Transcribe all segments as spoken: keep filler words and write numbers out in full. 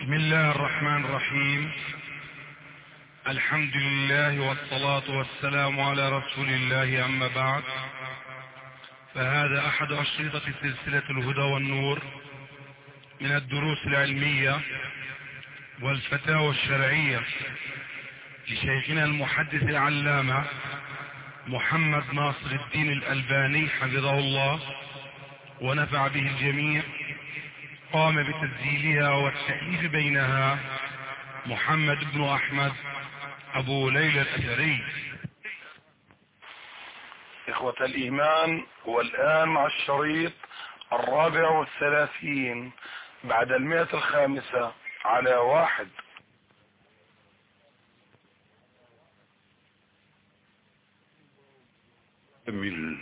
بسم الله الرحمن الرحيم. الحمد لله والصلاة والسلام على رسول الله، أما بعد، فهذا أحد أشرطة سلسلة الهدى والنور من الدروس العلمية والفتاوى الشرعية لشيخنا المحدث العلامة محمد ناصر الدين الألباني حفظه الله ونفع به الجميع. قام بتسجيلها والتأليف بينها محمد بن أحمد أبو ليلى الأثري. إخوة الإيمان، والآن مع الشريط الرابع والثلاثين بعد المئة الخامسة على واحد. من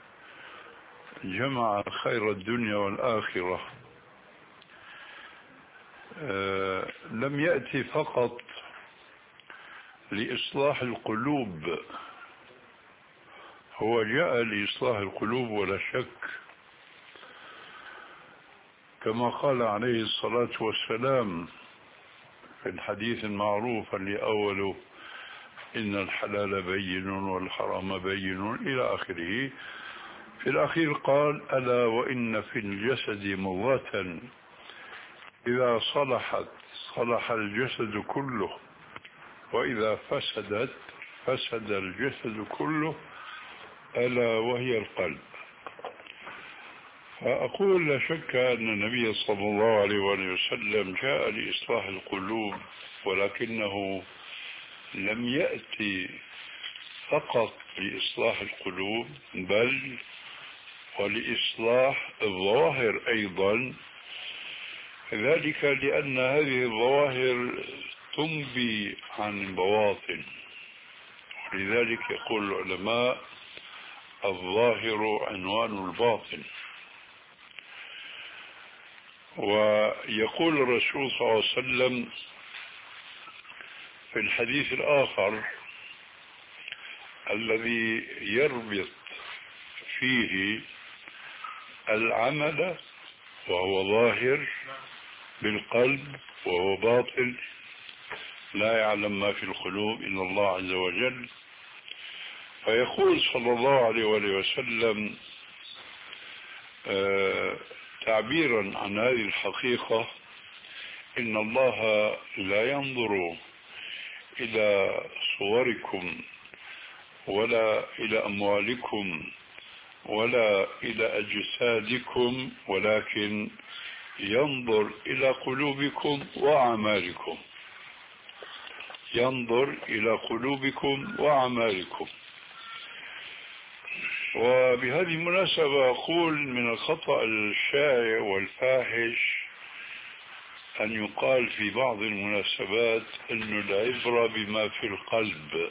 جمع خير الدنيا والآخرة، آه لم يأتي فقط لإصلاح القلوب، هو جاء لإصلاح القلوب ولا شك، كما قال عليه الصلاة والسلام في الحديث المعروف اللي أوله إن الحلال بين والحرام بين إلى آخره. في الأخير قال: ألا وإن في الجسد مضغة إذا صلحت صلح الجسد كله، وإذا فسدت فسد الجسد كله، ألا وهي القلب. فأقول لا شك أن النبي صلى الله عليه وسلم جاء لإصلاح القلوب، ولكنه لم يأتي فقط لإصلاح القلوب، بل ولإصلاح الظواهر أيضا، ذلك لأن هذه الظواهر تنبي عن البواطن، ولذلك يقول العلماء: الظاهر عنوان الباطن. ويقول الرسول صلى الله عليه وسلم في الحديث الآخر الذي يربط فيه العمل وهو ظاهر بالقلب وهو باطل: لا يعلم ما في القلوب إلا الله عز وجل. فيقول صلى الله عليه وسلم آه تعبيرا عن هذه الحقيقة: إن الله لا ينظر إلى صوركم ولا إلى أموالكم ولا إلى أجسادكم، ولكن ينظر إلى قلوبكم وأعمالكم. ينظر إلى قلوبكم وأعمالكم. وبهذه المناسبة أقول من الخطأ الشائع والفاحش أن يقال في بعض المناسبات أن العبرة بما في القلب.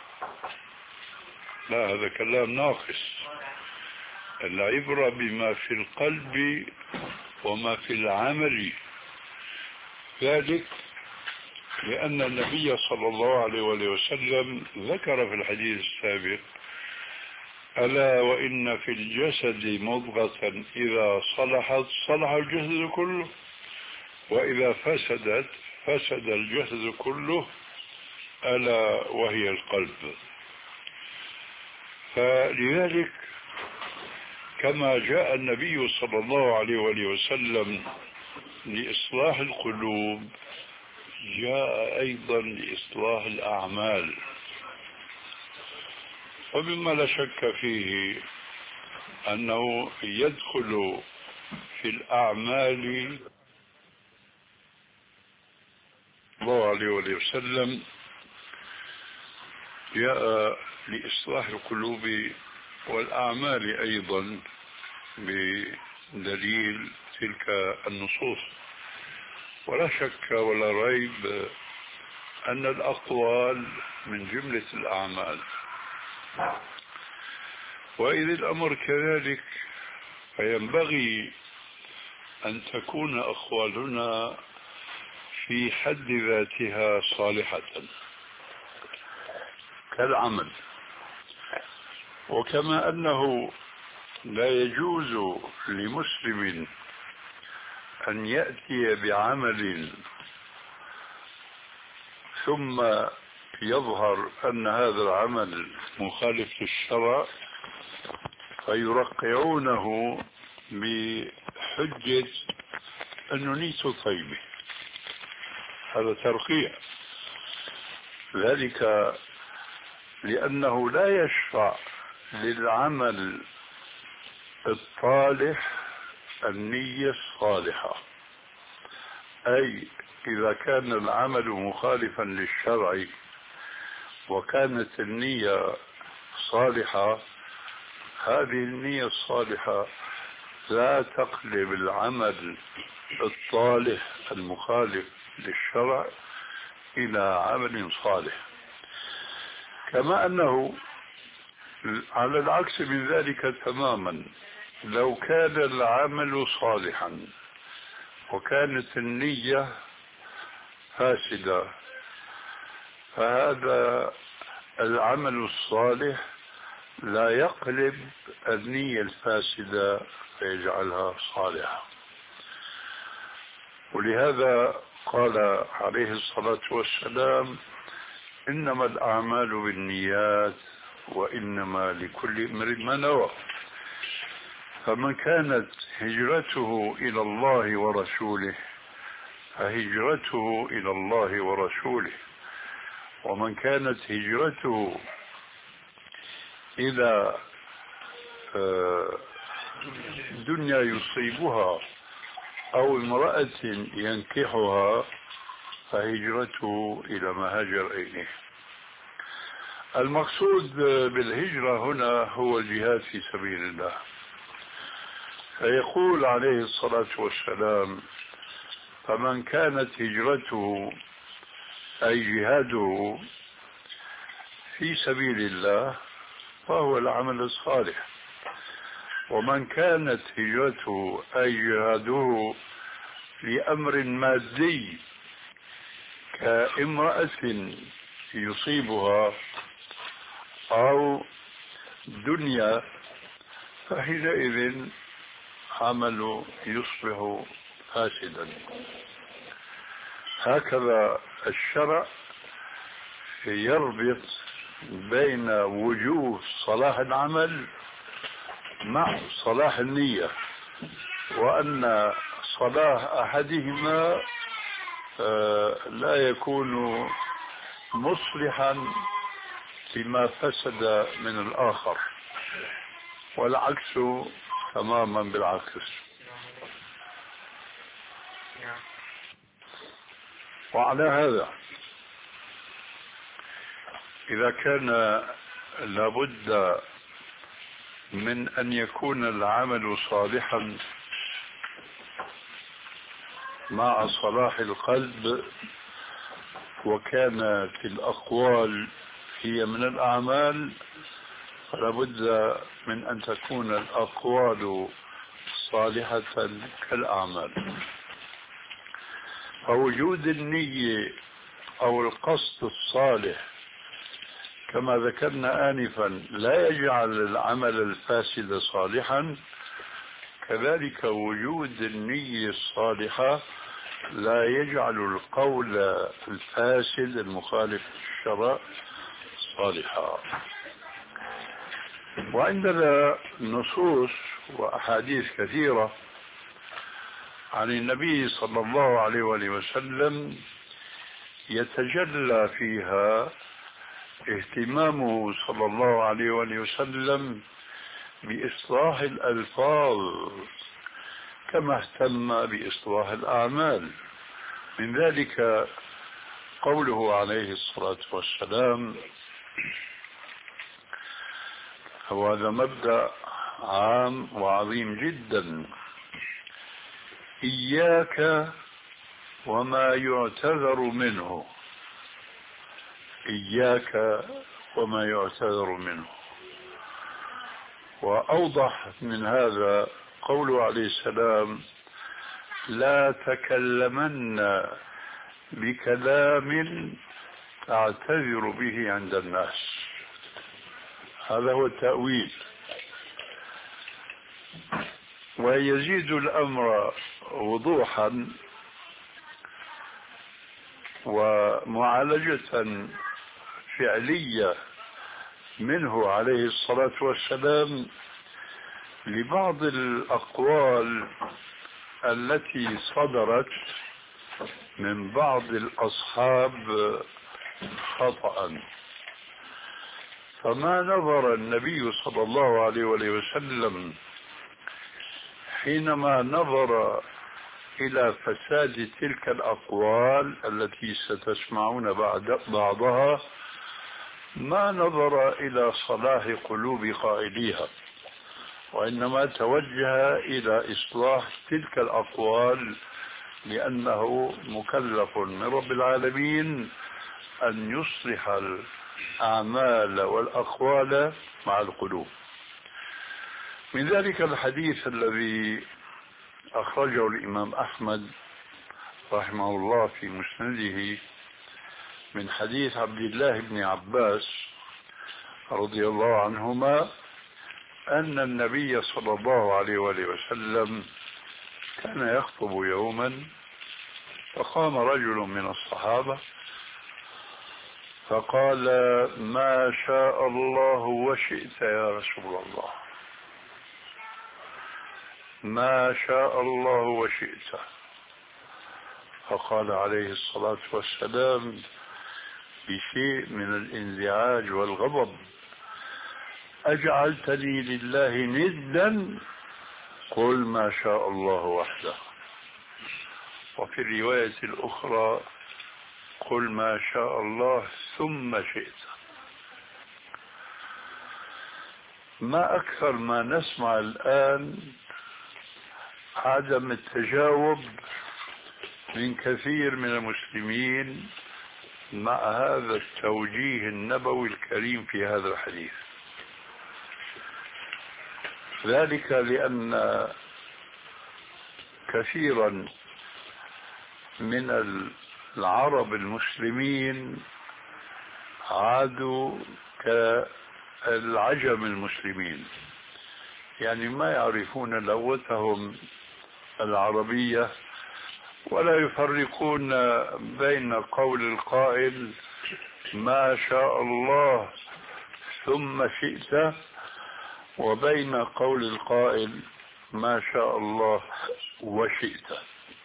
لا، هذا كلام ناقص. العبرة بما في القلب وما في العمل، ذلك لأن النبي صلى الله عليه وسلم ذكر في الحديث السابق: ألا وإن في الجسد مضغة إذا صلحت صلح الجسد كله، وإذا فسدت فسد الجسد كله، ألا وهي القلب. فلذلك كما جاء النبي صلى الله عليه وسلم لإصلاح القلوب، جاء أيضا لإصلاح الأعمال. ومما لا شك فيه أنه يدخل في الأعمال الله عليه وسلم جاء لإصلاح القلوب والأعمال أيضا بدليل تلك النصوص. ولا شك ولا ريب أن الأقوال من جملة الأعمال، وإذا الأمر كذلك فينبغي أن تكون أقوالنا في حد ذاتها صالحة كالعمل. وكما أنه لا يجوز لمسلم أن يأتي بعمل ثم يظهر أن هذا العمل مخالف للشرع فيرقعونه بحجة أنه نيته طيبة. هذا ترقيع، ذلك لأنه لا يشرع للعمل الصالح النية الصالحة، أي إذا كان العمل مخالفا للشرع وكانت النية صالحة، هذه النية الصالحة لا تقلب العمل الصالح المخالف للشرع إلى عمل صالح. كما أنه على العكس من ذلك تماما، لو كان العمل صالحا وكانت النية فاسدة، فهذا العمل الصالح لا يقلب النية الفاسدة فيجعلها صالحة. ولهذا قال عليه الصلاة والسلام: إنما الأعمال بالنيات وإنما لكل امرئ ما نوى. فمن كانت هجرته إلى الله ورسوله فهجرته إلى الله ورسوله، ومن كانت هجرته إلى دنيا يصيبها أو امرأة ينكحها فهجرته إلى ما هاجر إليه. المقصود بالهجرة هنا هو الجهاد في سبيل الله. فيقول عليه الصلاة والسلام: فمن كانت هجرته أي جهاده في سبيل الله فهو العمل الصالح، ومن كانت هجرته أي جهاده لأمر مادي كامرأة يصيبها أو دنيا فحينئذ عمله يصبح فاسدا. هكذا الشرع يربط بين وجوه صلاح العمل مع صلاح النية، وأن صلاح أحدهما لا يكون مصلحا لما فسد من الآخر، والعكس تماما بالعكس. وعلى هذا إذا كان لابد من أن يكون العمل صالحا مع صلاح القلب، وكانت الأقوال هي من الأعمال، فلابد من أن تكون الأقوال صالحة كالأعمال. فوجود النية أو القصد الصالح كما ذكرنا آنفا لا يجعل العمل الفاسد صالحا، كذلك وجود النية الصالحة لا يجعل القول الفاسد المخالف للشرع صالحا. وعندنا نصوص وأحاديث كثيرة عن النبي صلى الله عليه وآله وسلم يتجلى فيها اهتمامه صلى الله عليه وآله وسلم بإصلاح الألفاظ كما اهتم بإصلاح الأعمال. من ذلك قوله عليه الصلاة والسلام، وهذا مبدأ عام وعظيم جدا: إياك وما يعتذر منه. إياك وما يعتذر منه. وأوضح من هذا قوله عليه السلام: لا تكلمن بكلام تعتذر به عند الناس. هذا هو التأويل. ويزيد الأمر وضوحا ومعالجة فعلية منه عليه الصلاة والسلام لبعض الأقوال التي صدرت من بعض الأصحاب خطأ. فما نظر النبي صلى الله عليه وسلم حينما نظر إلى فساد تلك الأقوال التي ستسمعون بعد بعضها، ما نظر إلى صلاح قلوب قائليها، وإنما توجه إلى إصلاح تلك الأقوال، لأنه مكلف من رب العالمين أن يصلح الأعمال والأقوال مع القلوب. من ذلك الحديث الذي أخرجه الإمام أحمد رحمه الله في مسنده من حديث عبد الله بن عباس رضي الله عنهما أن النبي صلى الله عليه وسلم كان يخطب يوما، فقام رجل من الصحابة فقال: ما شاء الله وشئت يا رسول الله، ما شاء الله وشئت. فقال عليه الصلاة والسلام بشيء من الانزعاج والغضب: أجعلتني لله ندا؟ قل ما شاء الله وحده. وفي الرواية الأخرى: قل ما شاء الله ثم شئت. ما أكثر ما نسمع الآن عدم التجاوب من كثير من المسلمين مع هذا التوجيه النبوي الكريم في هذا الحديث. ذلك لأن كثيرا من العرب المسلمين عادوا كالعجم المسلمين، يعني ما يعرفون لغتهم العربية ولا يفرقون بين قول القائل ما شاء الله ثم شئت وبين قول القائل ما شاء الله وشئت.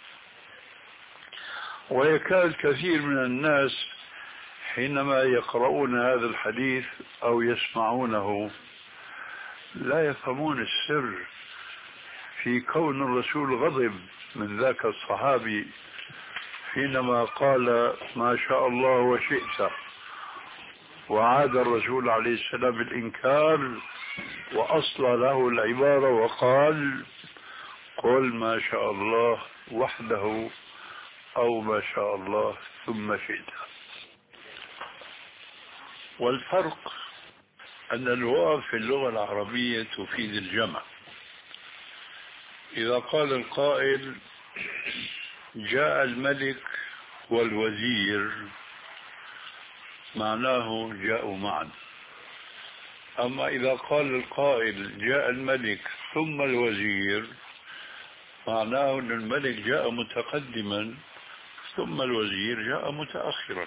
ويكاد كثير من الناس حينما يقرؤون هذا الحديث أو يسمعونه لا يفهمون السر في كون الرسول غضب من ذاك الصحابي حينما قال ما شاء الله وشئت، وعاد الرسول عليه السلام بالإنكار وأصل له العبارة وقال: قل ما شاء الله وحده أو ما شاء الله ثم شئت. والفرق أن الواو في اللغة العربية تفيد الجمع. إذا قال القائل جاء الملك والوزير معناه جاءوا معا. أما إذا قال القائل جاء الملك ثم الوزير معناه أن الملك جاء متقدما ثم الوزير جاء متأخرا.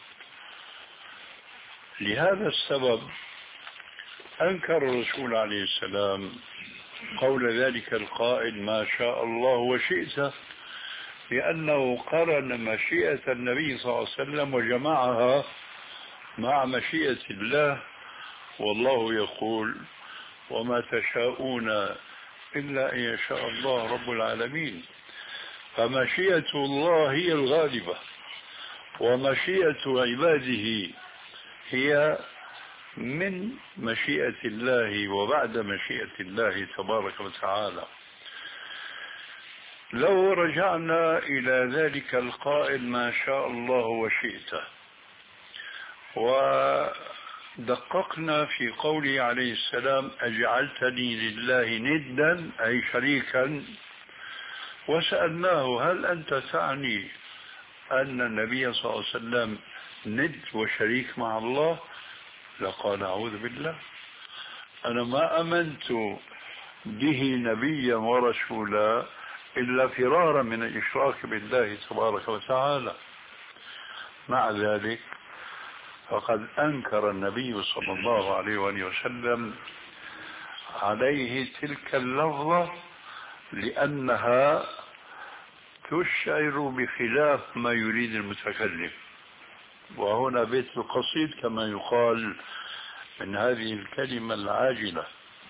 لهذا السبب أنكر الرسول عليه السلام قول ذلك القائل ما شاء الله وشئت، لأنه قرن مشيئة النبي صلى الله عليه وسلم وجمعها مع مشيئة الله، والله يقول وما تشاءون إلا أن يشاء الله رب العالمين. فمشيئة الله هي الغالبة، ومشيئة عباده هي من مشيئة الله وبعد مشيئة الله تبارك وتعالى. لو رجعنا إلى ذلك القائل ما شاء الله وشئت ودققنا في قوله عليه السلام أجعلتني لله ندا أي شريكا، وسألناه هل أنت تعني أن النبي صلى الله عليه وسلم ند وشريك مع الله؟ لقال أعوذ بالله، أنا ما أمنت به نبيا ورسولا إلا فرارا من الإشراك بالله تبارك وتعالى. مع ذلك فقد أنكر النبي صلى الله عليه وآله وسلم عليه تلك اللفظة لأنها تشعر بخلاف ما يريد المتكلم. وهنا بيت القصيد كما يقال من هذه الكلمة العاجلة.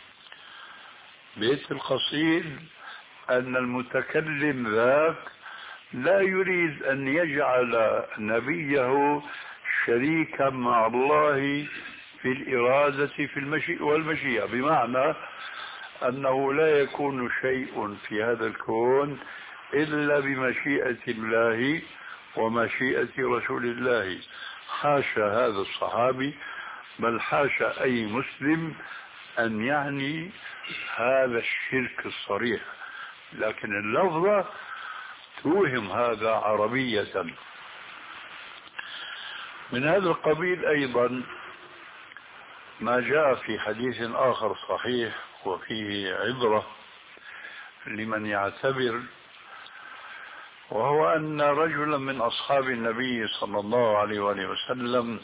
بيت القصيد أن المتكلم ذاك لا يريد أن يجعل نبيه شريكا مع الله في الإرادة في المشيئة والمشيئة، بمعنى أنه لا يكون شيء في هذا الكون إلا بمشيئة الله ومشيئة رسول الله. حاشا هذا الصحابي، بل حاشا أي مسلم أن يعني هذا الشرك الصريح، لكن اللفظة توهم هذا عربية. من هذا القبيل أيضا ما جاء في حديث آخر صحيح وفيه عبرة لمن يعتبر، وهو أن رجلا من أصحاب النبي صلى الله عليه وآله وسلم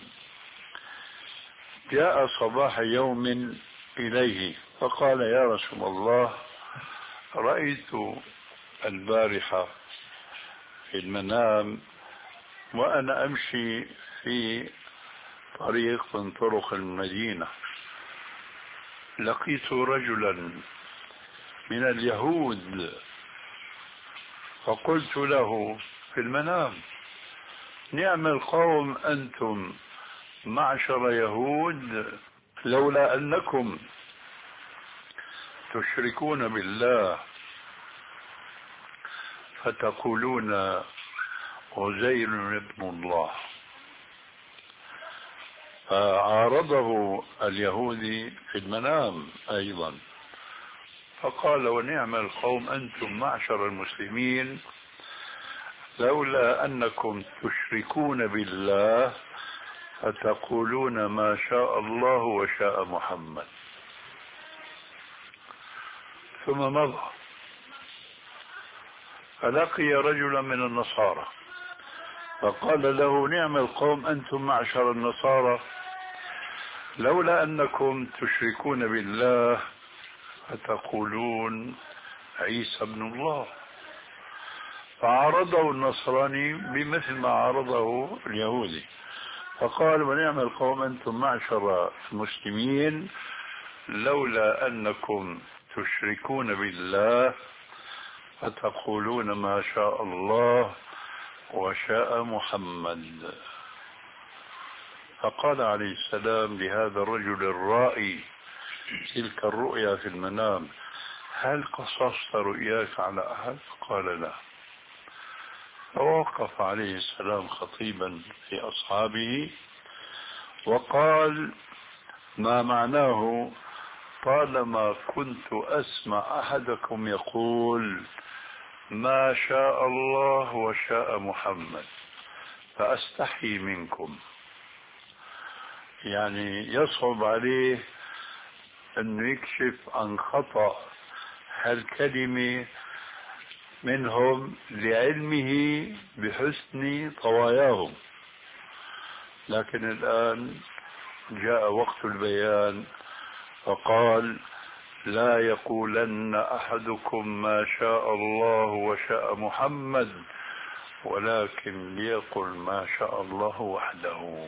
جاء صباح يوم إليه فقال: يا رسول الله، رأيت البارحة في المنام وأنا أمشي في طريق من طرق المدينة، لقيت رجلا من اليهود فقلت له في المنام: نعم القوم أنتم معشر يهود، لولا أنكم تشركون بالله فتقولون عزير ابن الله. فعارضه اليهودي في المنام أيضا فقال: ونعم القوم أنتم معشر المسلمين، لولا أنكم تشركون بالله فتقولون ما شاء الله وشاء محمد. ثم مضى فلقي رجلا من النصارى فقال له: نعم القوم أنتم معشر النصارى، لولا أنكم تشركون بالله فتقولون عيسى ابن الله. فعارضه النصراني بمثل ما عارضه اليهودي فقال: ونعم القوم أنتم معشر المسلمين، لولا أنكم تشركون بالله فتقولون ما شاء الله وشاء محمد. فقال عليه السلام لهذا الرجل الرائي تلك الرؤيا في المنام: هل قصصت رؤياك على أحد؟ قال: لا. فوقف عليه السلام خطيبا في أصحابه وقال ما معناه: طالما كنت أسمع أحدكم يقول ما شاء الله وشاء محمد فأستحي منكم. يعني يصعب عليه أن يكشف عن خطأ هالكلمة منهم لعلمه بحسن طواياهم، لكن الآن جاء وقت البيان فقال: لا يقولن أحدكم ما شاء الله وشاء محمد، ولكن ليقل ما شاء الله وحده.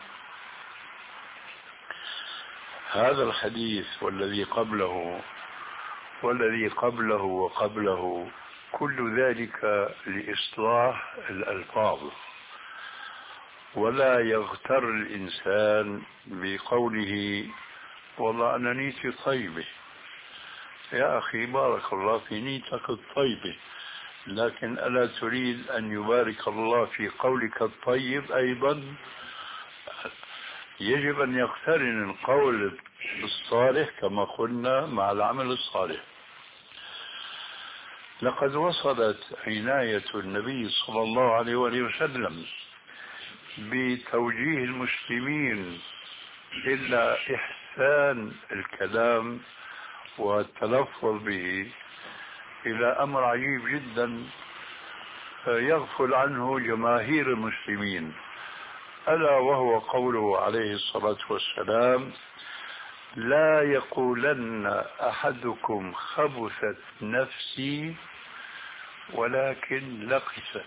هذا الحديث والذي قبله والذي قبله وقبله كل ذلك لإصلاح الألفاظ، ولا يغتر الإنسان بقوله والله أنا نيتي طيبة. يا أخي بارك الله في نيتك الطيبة، لكن ألا تريد أن يبارك الله في قولك الطيب أيضا؟ يجب أن يقترن القول الصالح كما قلنا مع العمل الصالح. لقد وصلت عناية النبي صلى الله عليه وآله وسلم بتوجيه المسلمين إلا إحسان الكلام والتلفظ به إلى أمر عجيب جدا يغفل عنه جماهير المسلمين. ألا وهو قوله عليه الصلاة والسلام: لا يقولن أحدكم خبثت نفسي ولكن لقست.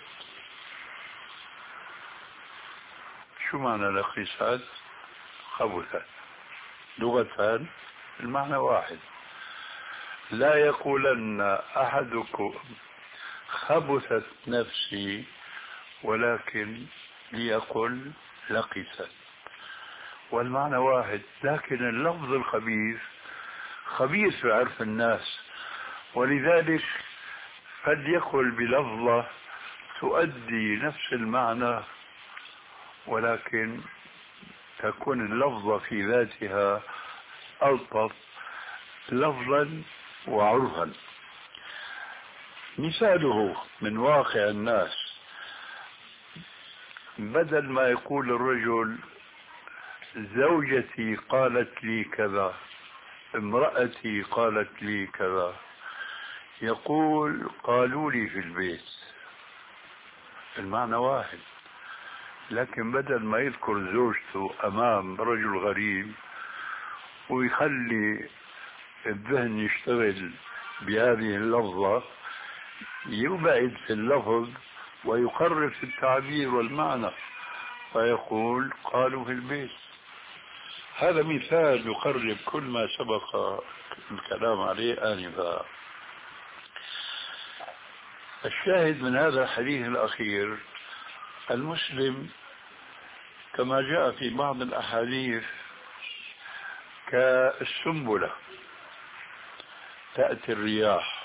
شو معنى لقست؟ خبثت لغة المعنى واحد. لا يقولن أحدكم خبثت نفسي ولكن ليقل لقست، والمعنى واحد، لكن اللفظ الخبيث خبيث في عرف الناس، ولذلك قد يقل بلفظة تؤدي نفس المعنى ولكن تكون اللفظة في ذاتها ألطف لفظا وعرفا. مثاله من واقع الناس: بدل ما يقول الرجل زوجتي قالت لي كذا، امرأتي قالت لي كذا، يقول قالوا لي في البيت. المعنى واحد، لكن بدل ما يذكر زوجته أمام رجل غريب ويخلي الذهن يشتغل بهذه اللفظة، يبعد في اللفظ ويقرب في التعبير والمعنى، فيقول قالوا في البيت. هذا مثال يقرب كل ما سبق الكلام عليه آنفا. الشاهد من هذا الحديث الأخير: المسلم كما جاء في بعض الأحاديث كالسنبلة، تأتي الرياح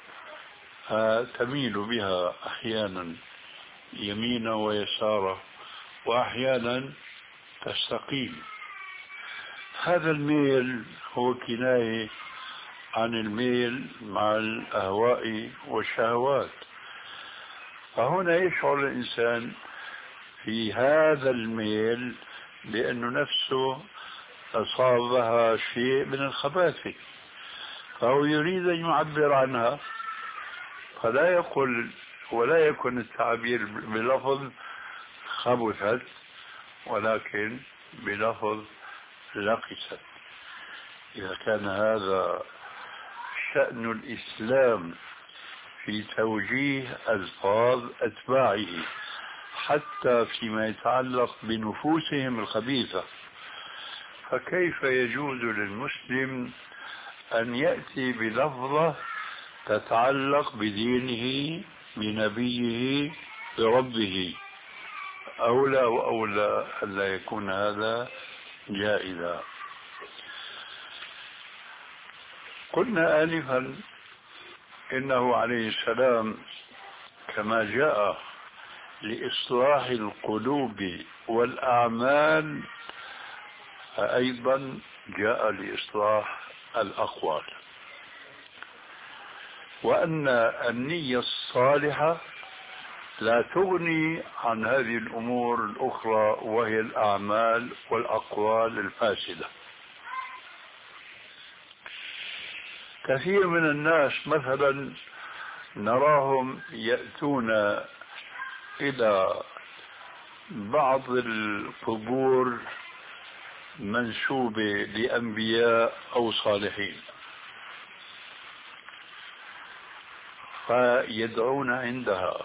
تميل بها أحيانا يمينا ويسارا وأحيانا تستقيم. هذا الميل هو كناية عن الميل مع الأهواء والشهوات، فهنا يشعر الإنسان في هذا الميل بأن نفسه أصابها شيء من الخباثة، فهو يريد أن يعبر عنها، فلا يقول ولا يكون التعبير بلفظ خبثت ولكن بلفظ لقست. إذا كان هذا شأن الإسلام في توجيه ألفاظ أتباعه حتى فيما يتعلق بنفوسهم الخبيثة، فكيف يجوز للمسلم أن يأتي بلفظة تتعلق بدينه بنبيه بربه؟ أولى وأولى ألا يكون هذا جائزا. قلنا آنفا إنه عليه السلام كما جاء لإصلاح القلوب والأعمال أيضا جاء لإصلاح الأقوال، وأن النية الصالحة لا تغني عن هذه الأمور الأخرى وهي الأعمال والأقوال الفاسدة. كثير من الناس مثلا نراهم يأتون إلى بعض القبور منسوبة لأنبياء أو صالحين فيدعون عندها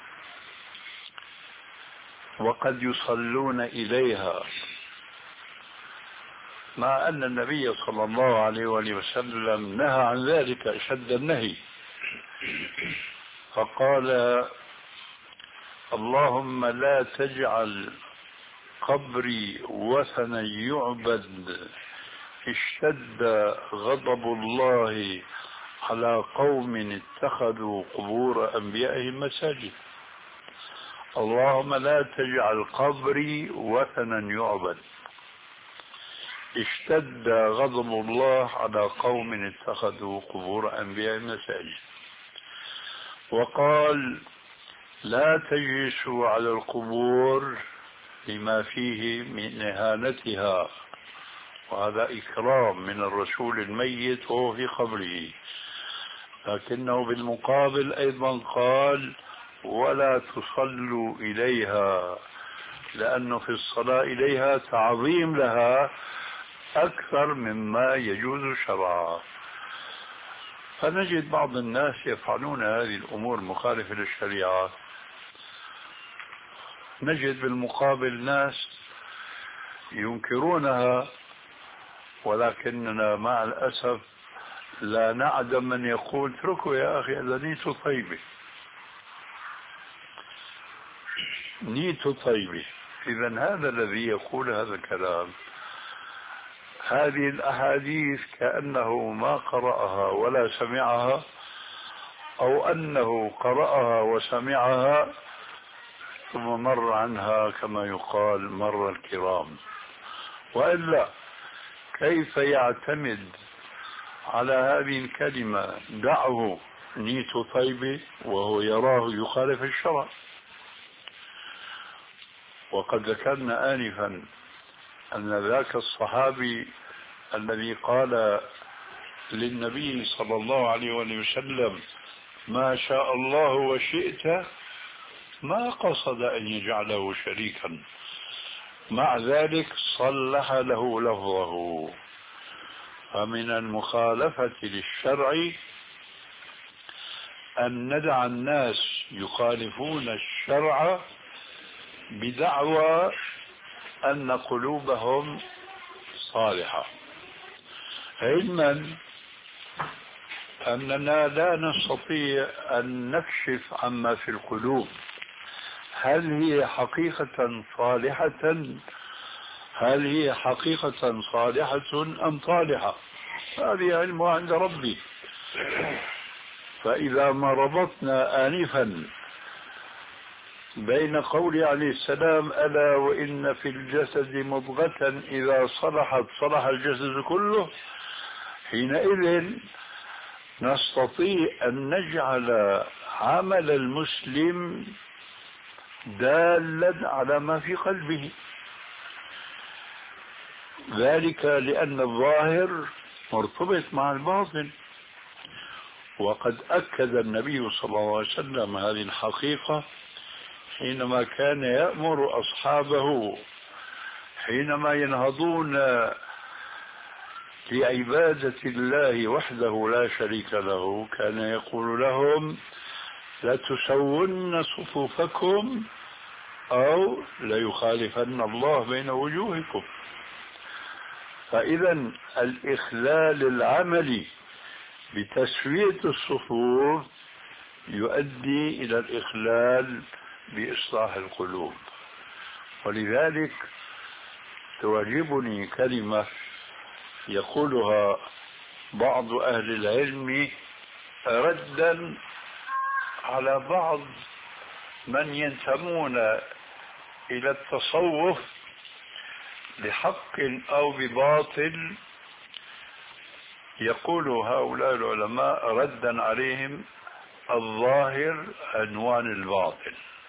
وقد يصلون إليها، مع أن النبي صلى الله عليه وآله وسلم نهى عن ذلك أشد النهي، فقال: اللهم لا تجعل قبري وثنا يعبد اشتد غضب الله على قوم اتخذوا قبور أنبيائهم مساجد. اللهم لا تجعل قبري وثنا يعبد اشتد غضب الله على قوم اتخذوا قبور أنبيائهم مساجد. وقال: لا تجلسوا على القبور لما فيه من إهانتها، وهذا إكرام من الرسول الميت وهو في قبره، لكنه بالمقابل أيضا قال: ولا تصلوا إليها لأنه في الصلاة إليها تعظيم لها أكثر مما يجوز شرعا. فنجد بعض الناس يفعلون هذه الأمور مخالفة للشريعة، نجد بالمقابل ناس ينكرونها، ولكننا مع الأسف لا نعدم من يقول اتركوا يا أخي هذا نيته طيبة، نيته طيبة. إذا هذا الذي يقول هذا الكلام، هذه الأحاديث كأنه ما قرأها ولا سمعها، أو أنه قرأها وسمعها ثم مر عنها كما يقال مر الكرام. وإلا كيف يعتمد على هذه الكلمة دعه نيته طيبة وهو يراه يخالف الشرع؟ وقد ذكرنا آنفا أن ذاك الصحابي الذي قال للنبي صلى الله عليه وسلم ما شاء الله وشئت ما قصد أن يجعله شريكا، مع ذلك صلح له لفظه. فمن المخالفة للشرع أن ندع الناس يخالفون الشرع بدعوى أن قلوبهم صالحة، علما أننا لا نستطيع أن نكشف عما في القلوب، هل هي حقيقة صالحة هل هي حقيقة صالحة أم طالحة؟ هذه علمها عند ربي. فإذا ما ربطنا آنفا بين قوله عليه السلام ألا وإن في الجسد مضغة إذا صلحت صلح الجسد كله، حينئذ نستطيع أن نجعل عمل المسلم دالا على ما في قلبه، ذلك لأن الظاهر مرتبط مع الباطن. وقد أكد النبي صلى الله عليه وسلم هذه الحقيقة حينما كان يأمر أصحابه حينما ينهضون لعبادة الله وحده لا شريك له، كان يقول لهم لتسون صفوفكم أو ليخالفن الله بين وجوهكم. فإذا الإخلال العملي بتسوية الصفوف يؤدي إلى الإخلال بإصلاح القلوب. ولذلك تعجبني كلمة يقولها بعض أهل العلم ردا على بعض من ينتمون إلى التصوف بحق أو بباطل. يقول هؤلاء العلماء ردا عليهم الظاهر عنوان الباطل،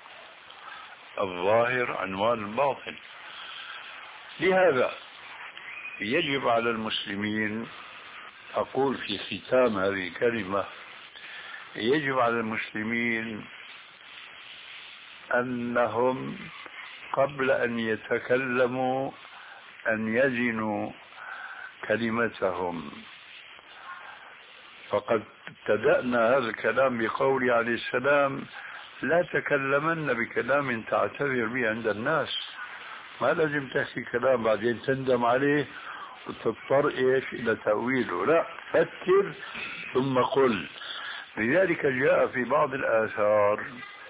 الظاهر عنوان الباطل. لهذا يجب على المسلمين، أقول في ختام هذه الكلمة، يجب على المسلمين أنهم قبل أن يتكلموا أن يزنوا كلمتهم. فقد ابتدأنا هذا الكلام بقول عليه السلام لا تكلمن بكلام تعتذر به عند الناس. ما لازم تحكي كلام بعدين تندم عليه وتضطر ايش الى تأويله، لا، فكر ثم قل. لذلك جاء في بعض الآثار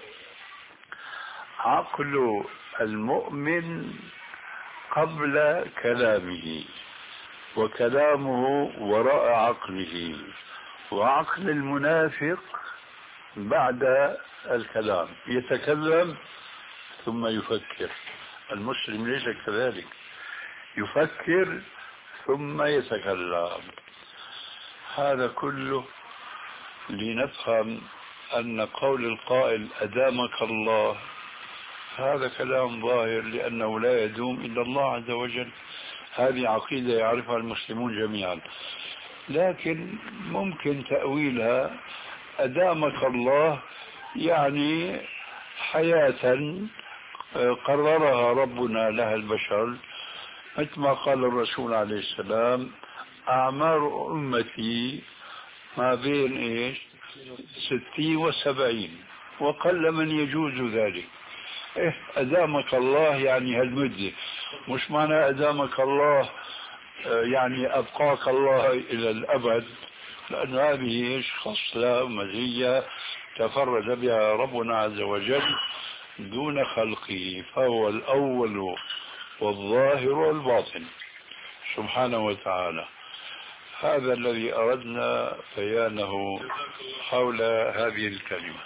عقل المؤمن قبل كلامه وكلامه وراء عقله، وعقل المنافق بعد الكلام، يتكلم ثم يفكر. المسلم ليس كذلك، يفكر ثم يتكلم. هذا كله لنفهم أن قول القائل أدامك الله هذا كلام ظاهر، لأنه لا يدوم إلا الله عز وجل. هذه عقيدة يعرفها المسلمون جميعا، لكن ممكن تأويلها أدامك الله يعني حياة قررها ربنا لها البشر، مثل ما قال الرسول عليه السلام: أعمار أمتي ما بين إيش ستين وسبعين، وقل من يجوز ذلك. إيه أدامك الله يعني هالمدة، مش معنى أدامك الله يعني أبقاك الله إلى الأبد، لأن هذه إيش خصلة مزية تفرد بها ربنا عز وجل دون خلقه، فهو الأول والظاهر والباطن سبحانه وتعالى. هذا الذي أردنا بيانه حول هذه الكلمة،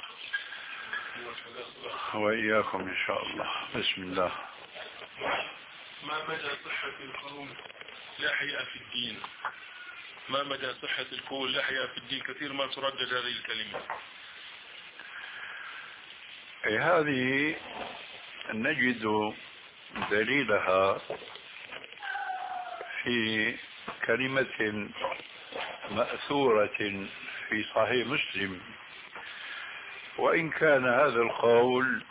وإياكم إن شاء الله. بسم الله. ما مدى صحة القول لا حياء في الدين؟ ما مدى صحة القول لا حياء في الدين؟ كثير ما تردد هذه الكلمة. أي هذه نجد دليلها في كلمة مأثورة في صحيح مسلم، وإن كان هذا القول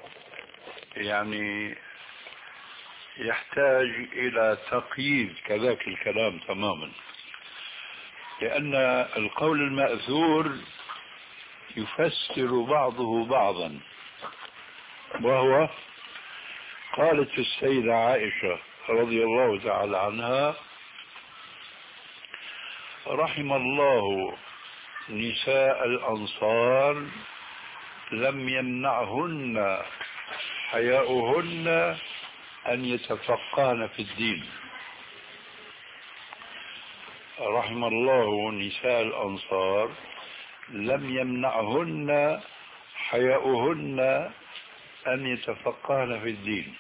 يعني يحتاج إلى تقييد كذاك الكلام تماما، لأن القول المأثور يفسر بعضه بعضا. وهو قالت السيدة عائشة رضي الله تعالى عنها: رحم الله نساء الأنصار لم يمنعهن حياؤهن أن يتفقهن في الدين. رحم الله نساء الأنصار لم يمنعهن حياؤهن أن يتفقهن في الدين.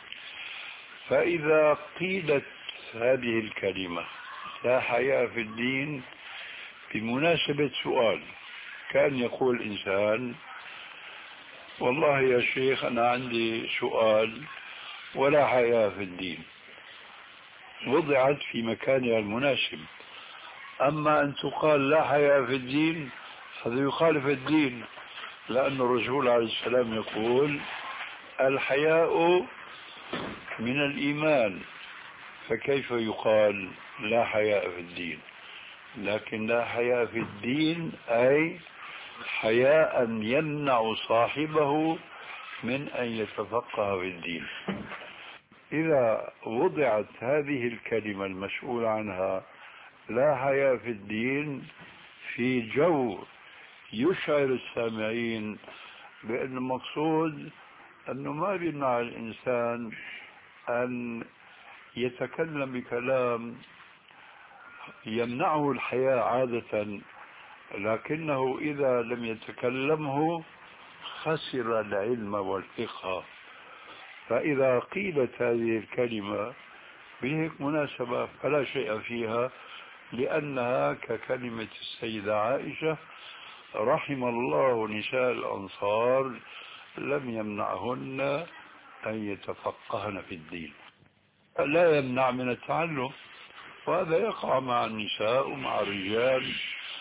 فإذا قيلت هذه الكلمة لا حياء في الدين بمناسبة سؤال، كان يقول إنسان: والله يا شيخ أنا عندي سؤال ولا حياء في الدين، وضعت في مكانها المناسب. أما أن تقال لا حياء في الدين هذا يخالف الدين، لأن الرسول عليه السلام يقول: الحياء من الإيمان، فكيف يقال لا حياء في الدين؟ لكن لا حياء في الدين أي حياء يمنع صاحبه من أن يتفقه في الدين. إذا وضعت هذه الكلمة المسؤول عنها لا حياء في الدين في جو يشعر السامعين بأن المقصود أنه ما بيمنع الإنسان أن يتكلم بكلام يمنعه الحياء عادة، لكنه إذا لم يتكلمه خسر العلم والفقه. فإذا قيلت هذه الكلمة بهيك مناسبة فلا شيء فيها، لأنها ككلمة السيدة عائشة: رحم الله نساء الأنصار لم يمنعهن أن يتفقهن في الدين. لا يمنع من التعلم، وهذا يقع مع النساء ومع الرجال.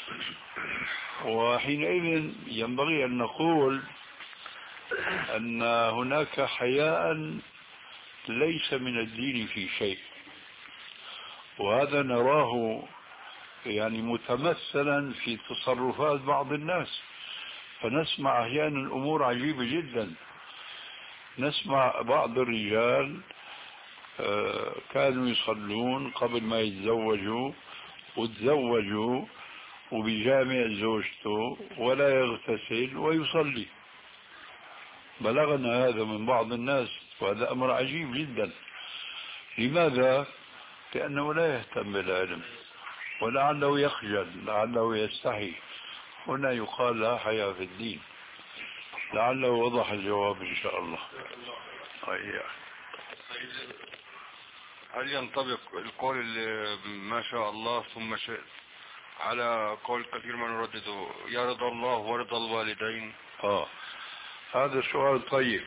وحينئذ ينبغي أن نقول أن هناك حياء ليس من الدين في شيء، وهذا نراه يعني متمثلا في تصرفات بعض الناس. فنسمع أحيانا أمور عجيبة جدا. نسمع بعض الرجال كانوا يصلون قبل ما يتزوجوا، وتزوجوا وبجامع زوجته ولا يغتسل ويصلي. بلغنا هذا من بعض الناس، وهذا أمر عجيب جدا. لماذا؟ لأنه لا يهتم بالعلم، ولعله يخجل، لعله يستحي. هنا يقال لا حياء في الدين. لعله وضح الجواب إن شاء الله. أيه. هل ينطبق القول اللي ما شاء الله ثم شئت على قول كثير من يردده يا رضا الله ورضا الوالدين؟ آه هذا سؤال طيب.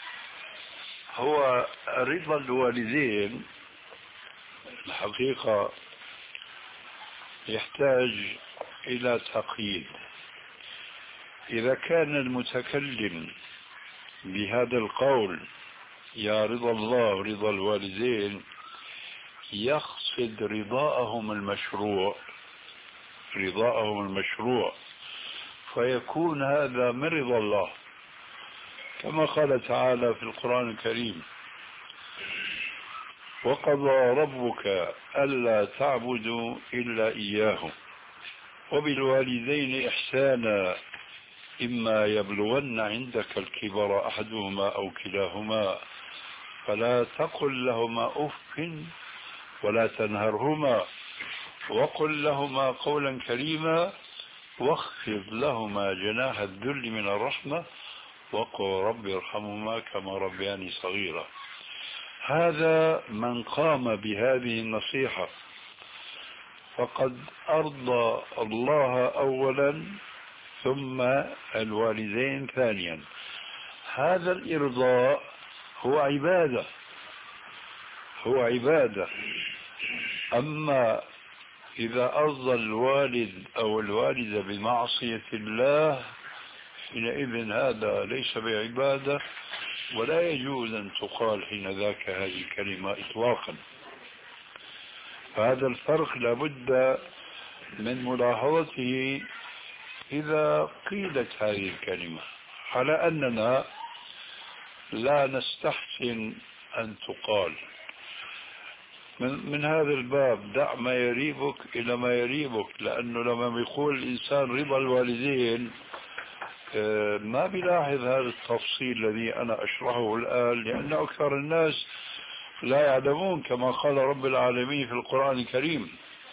هو رضا الوالدين الحقيقة يحتاج إلى تقييد. إذا كان المتكلم بهذا القول يا رضا الله ورضا الوالدين يقصد رضاءهم المشروع، رضاءهم المشروع، فيكون هذا من رضا الله، كما قال تعالى في القرآن الكريم: وقضى ربك ألا تعبدوا إلا إياه وبالوالدين إحسانا إما يبلغن عندك الكبر أحدهما أو كلاهما فلا تقل لهما أف ولا تنهرهما وقل لهما قولا كريما واخفض لهما جناح الذل من الرحمة وقل رب ارحمهما كما ربياني صغيرا. هذا من قام بهذه النصيحة فقد أرضى الله أولا ثم الوالدين ثانيا. هذا الإرضاء هو عبادة، هو عبادة. أما إذا أرضى الوالد أو الوالدة بمعصية الله حينئذ هذا ليس بعبادة، ولا يجوز أن تقال حين ذاك هذه الكلمة إطلاقا. فهذا الفرق لابد من ملاحظته إذا قيلت هذه الكلمة، على أننا لا نستحسن أن تقال. من, من هذا الباب دع ما يريبك إلى ما يريبك، لأنه لما يقول الإنسان رضا الوالدين ما بيلاحظ هذا التفصيل الذي أنا أشرحه الآن، لأن أكثر الناس لا يعلمون كما قال رب العالمين في القرآن الكريم.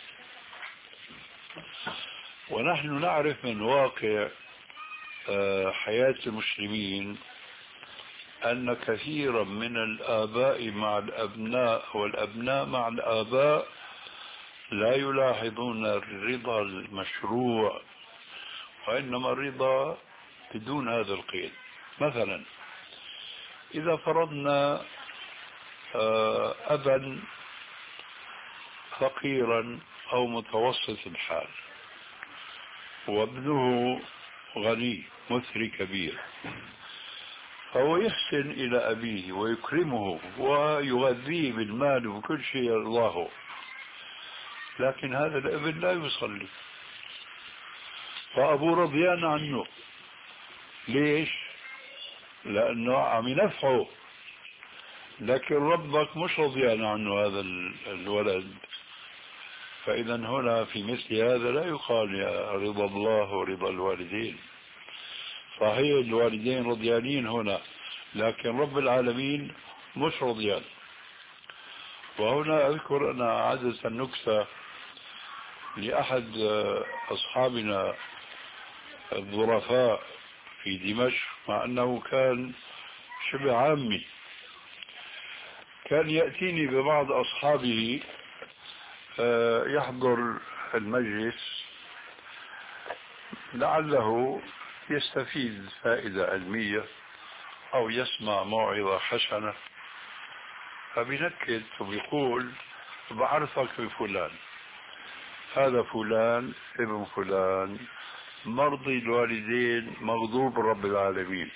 ونحن نعرف من واقع حياة المسلمين أن كثيرا من الآباء مع الأبناء والأبناء مع الآباء لا يلاحظون الرضا المشروع، وإنما الرضا بدون هذا القيد. مثلا إذا فرضنا أبا فقيرا أو متوسط الحال وابنه غني مثري كبير، فهو يحسن إلى أبيه ويكرمه ويغذيه بالمال وكل شيء يرضاه، لكن هذا الابن لا يصلي فأبوه رضيان عنه. ليش؟ لأنه عم ينفعه، لكن ربك مش رضيان عنه هذا الولد. فإذا هنا في مثل هذا لا يقال يا رضا الله ورضا الوالدين. صحيح الوالدين رضيانين هنا، لكن رب العالمين مش رضيان. وهنا أذكر أنا عادة نكتة لأحد أصحابنا الظرفاء في دمشق، مع أنه كان شبه عامي، كان يأتيني ببعض أصحابه يحضر المجلس لعله يستفيد فائدة علمية أو يسمع موعظة حسنة، فبنكد وبيقول بعرفك بفلان، هذا فلان ابن فلان مرضي الوالدين مغضوب رب العالمين.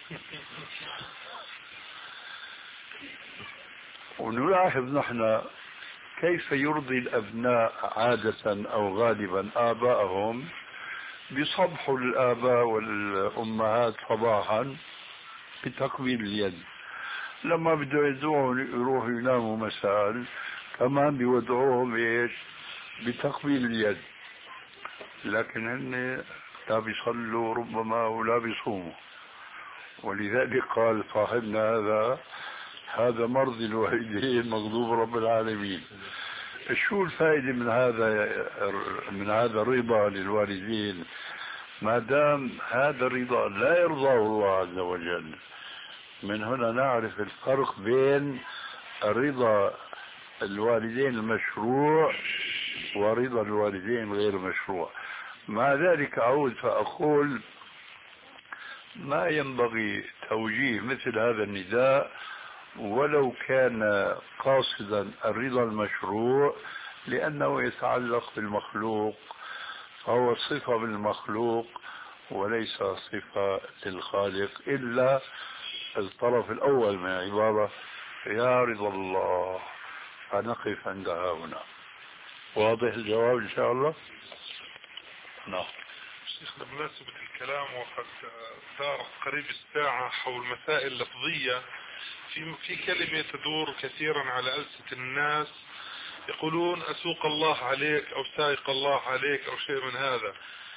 ونلاحظ نحن كيف يرضي الأبناء عادة أو غالبا آباءهم، بصبحوا الآباء والأمهات صباحا بتقبيل اليد، لما بدوا يدعوهم يروحوا يناموا مساء كمان بيودعوهم ايش؟ بتقبيل اليد. لكن هن لا بيصلوا ربما ولا بيصوموا، ولذلك قال صاحبنا هذا هذا مرضي الوالدين مغضوب رب العالمين. شو الفائدة من هذا من هذا الرضا للوالدين ما دام هذا الرضا لا يرضاه الله عز وجل؟ من هنا نعرف الفرق بين رضا الوالدين المشروع ورضا الوالدين غير المشروع. مع ذلك أعود فأقول ما ينبغي توجيه مثل هذا النداء ولو كان قاصدا الرضا المشروع، لأنه يتعلق بالمخلوق، فهو صفة بالمخلوق وليس صفة للخالق، إلا الطرف الأول من العبارة يا رضا الله، فنقف عندها هنا. واضح الجواب إن شاء الله؟ نعم. شيخنا بمناسبة الكلام وقد دار قريب الساعة حول مسائل لفظية، في في كلمة تدور كثيرا على ألسنة الناس، يقولون أسوق الله عليك أو سائق الله عليك أو شيء من هذا.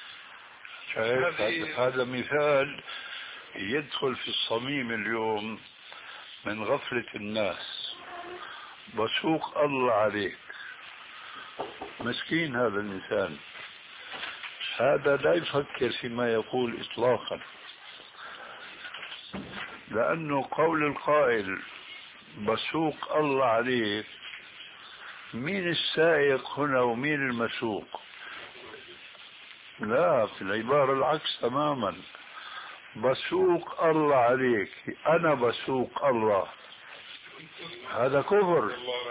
هذا هذا مثال يدخل في الصميم اليوم من غفلة الناس. بسوق الله عليك، مسكين هذا الإنسان، هذا لا يفكر فيما يقول إطلاقا، لأنه قول القائل بسوق الله عليك، مين السائق هنا ومين المسوق؟ لا، في العبارة العكس تماما. بسوق الله عليك، أنا بسوق الله، هذا كفر.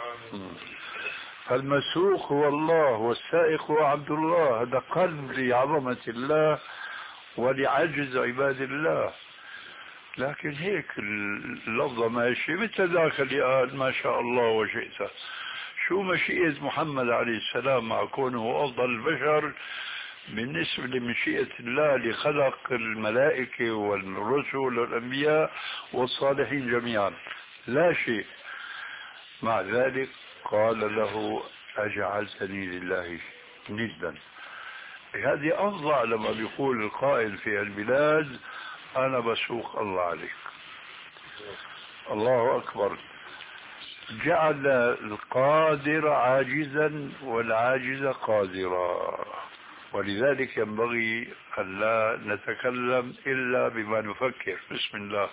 فالمسوق هو الله والسائق هو عبد الله. هذا قلب لعظمة الله ولعجز عباد الله. لكن هيك اللفظة ماشي مثل ذاك اللي قال ما شاء الله وشئت. شو مشيئة محمد عليه السلام مع كونه أفضل البشر بالنسبة لمشيئة الله اللي خلق الملائكة والرسل والأنبياء والصالحين جميعا؟ لا شيء. مع ذلك قال له أجعلتني لله ندا. هذه أفضل لما بيقول القائل في البلاد أنا بسوق الله عليك. الله أكبر. جعل القادر عاجزا والعاجز قادرا، ولذلك ينبغي أن لا نتكلم إلا بما نفكر. بسم الله.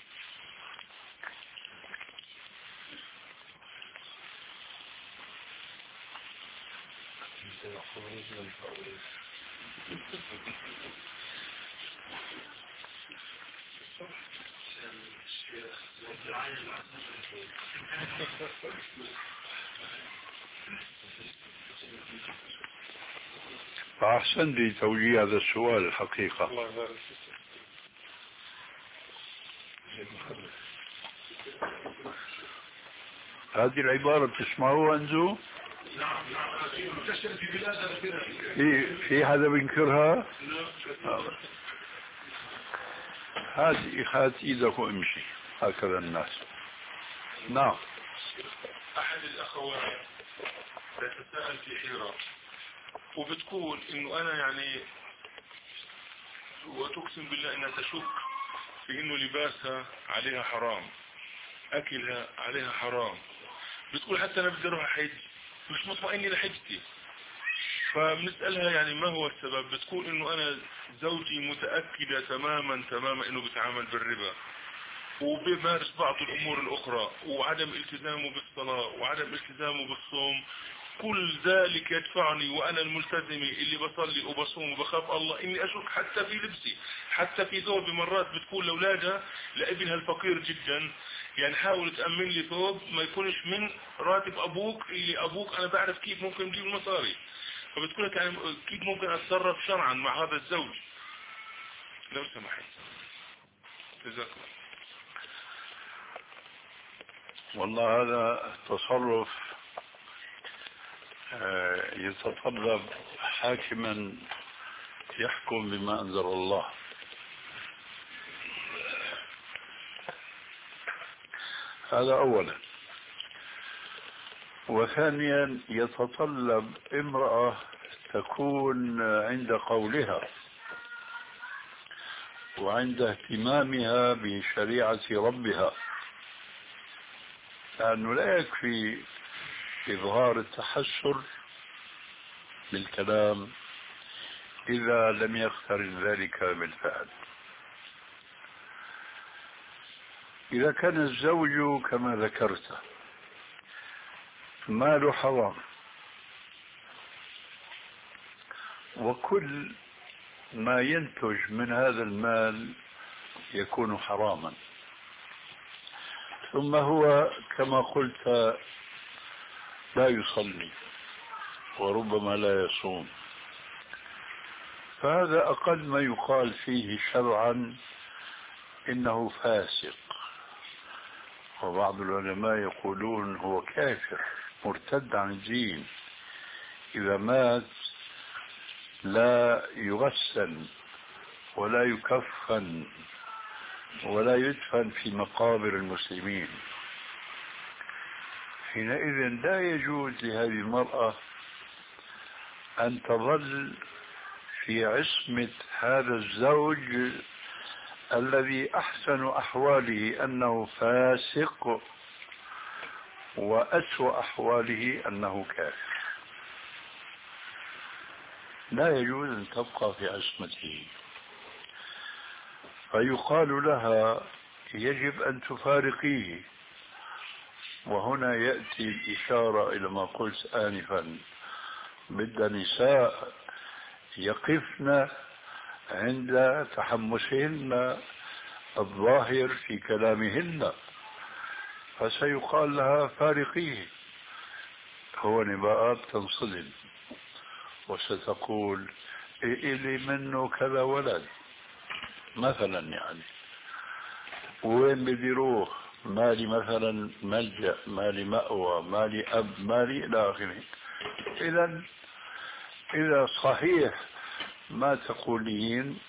فأحسن لي توجيه هذا السؤال الحقيقة. هذه العبارة بتسمعوها أنتم؟ نعم نعم منتشر في بلادنا كثيرا. في في حدا بينكرها؟ هذه هات ايدك وامشي، هكذا الناس. نعم. احد الاخوات تتساءل في حيرة وبتقول انه انا يعني وتقسم بالله انها تشك في انه لباسها عليها حرام، اكلها عليها حرام. بتقول حتى انا بدي اروح احج مش مطمئني لحجتي. فبنسألها يعني ما هو السبب؟ بتقول انه انا زوجي متأكدة تماما تماما انه بيتعامل بالربا وبيمارس بعض الامور الاخرى وعدم التزامه بالصلاة وعدم التزامه بالصوم، كل ذلك يدفعني وانا الملتزمة اللي بصلي وبصوم وبخاف الله اني اشك حتى في لبسي، حتى في ثوبي. مرات بتكون لاولادها لابنها الفقير جدا يعني حاول تأمن لي ثوب ما يكونش من راتب ابوك اللي ابوك انا بعرف كيف ممكن نجيب المصاري. فبتقول لك يعني كيف ممكن اتصرف شرعا مع هذا الزوج لو سمحت؟ جزاك الله. والله هذا تصرف يتطلب حاكما يحكم بما أنزل الله. هذا أولا. وثانيا يتطلب امرأة تكون عند قولها وعند اهتمامها بشريعة ربها، لأنه لا يكفي إظهار التحسر بالكلام إذا لم يقترن ذلك بالفعل. إذا كان الزوج كما ذكرت ماله حرام وكل ما ينتج من هذا المال يكون حراما، ثم هو كما قلت لا يصلي وربما لا يصوم، فهذا أقل ما يقال فيه شرعا إنه فاسق وبعض العلماء يقولون هو كافر مرتد عن الدين، إذا مات لا يغسل ولا يكفن ولا يدفن في مقابر المسلمين. حينئذ لا يجوز لهذه المرأة أن تظل في عصمة هذا الزوج الذي أحسن أحواله أنه فاسق وأسوأ أحواله أنه كافر. لا يجوز أن تبقى في عصمته، فيقال لها يجب أن تفارقيه. وهنا يأتي الإشارة إلى ما قلت آنفا، بد نساء يقفن عند تحمسهن الظاهر في كلامهن، فسيقال لها فارقيه. هو نباء تنصدم وستقول إلي منه كذا ولد مثلا، يعني وين بدي روح، مالي مثلا ملجأ، مالي مأوى، مالي أب، مالي إلى آخره. إذا إذا صحيح ما تقولين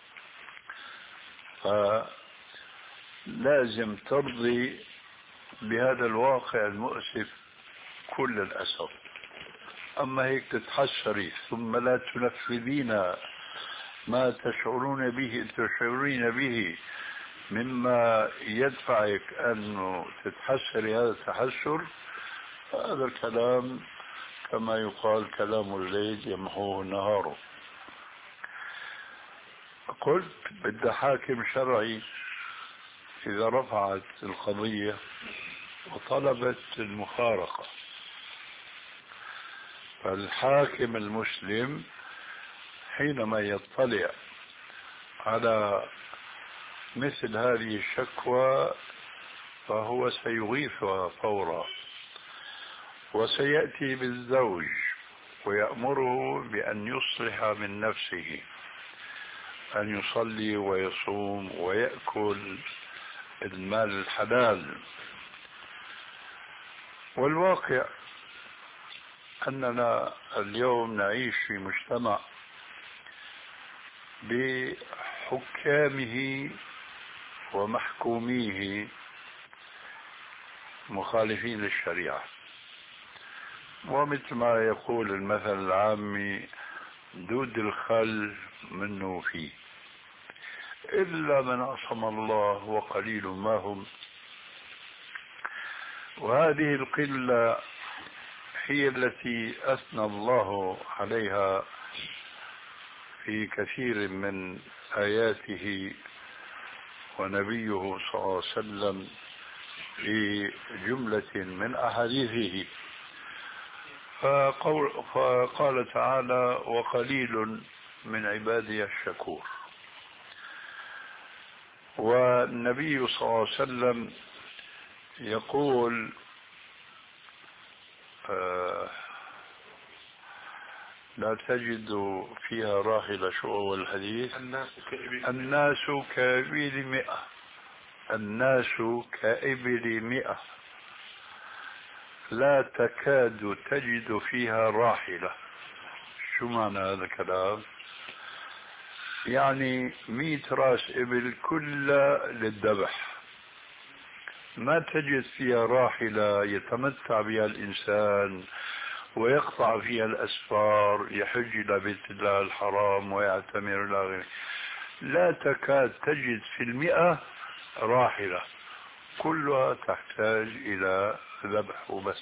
فلازم ترضي بهذا الواقع المؤسف كل الأسف. أما هيك تتحسري ثم لا تنفذين ما تشعرون به تشعرين به مما يدفعك أن تتحسري هذا التحسر، هذا الكلام كما يقال كلام الليل يمحوه النهار. قلت بدها حاكم شرعي إذا رفعت القضية وطلبت المفارقة، فالحاكم المسلم حينما يطلع على مثل هذه الشكوى فهو سيغيثها فورا، وسيأتي بالزوج ويأمره بأن يصلح من نفسه، أن يصلي ويصوم ويأكل المال الحلال. والواقع أننا اليوم نعيش في مجتمع بحكامه ومحكوميه مخالفين للشريعة، ومثل ما يقول المثل العامي دود الخل منه فيه، إلا من عصم الله وقليل ما هم. وهذه القلة هي التي أثنى الله عليها في كثير من آياته، ونبيه صلى الله عليه وسلم في جملة من أحاديثه. فقول فقال تعالى وقليل من عبادي الشكور. والنبي صلى الله عليه وسلم يقول آه لا تجد فيها راحلة، شو أول الحديث؟ الناس كإبل الناس كإبل مئة، الناس كإبل مئة لا تكاد تجد فيها راحلة. شو معنى هذا الكلام؟ يعني مئة راس إبل كلها للذبح، ما تجد فيها راحلة يتمتع بها الإنسان ويقطع فيها الأسفار، يحج إلى بيت الله الحرام ويعتمر إلى غيره. لا تكاد تجد في المئة راحلة، كلها تحتاج إلى ذبح وبس.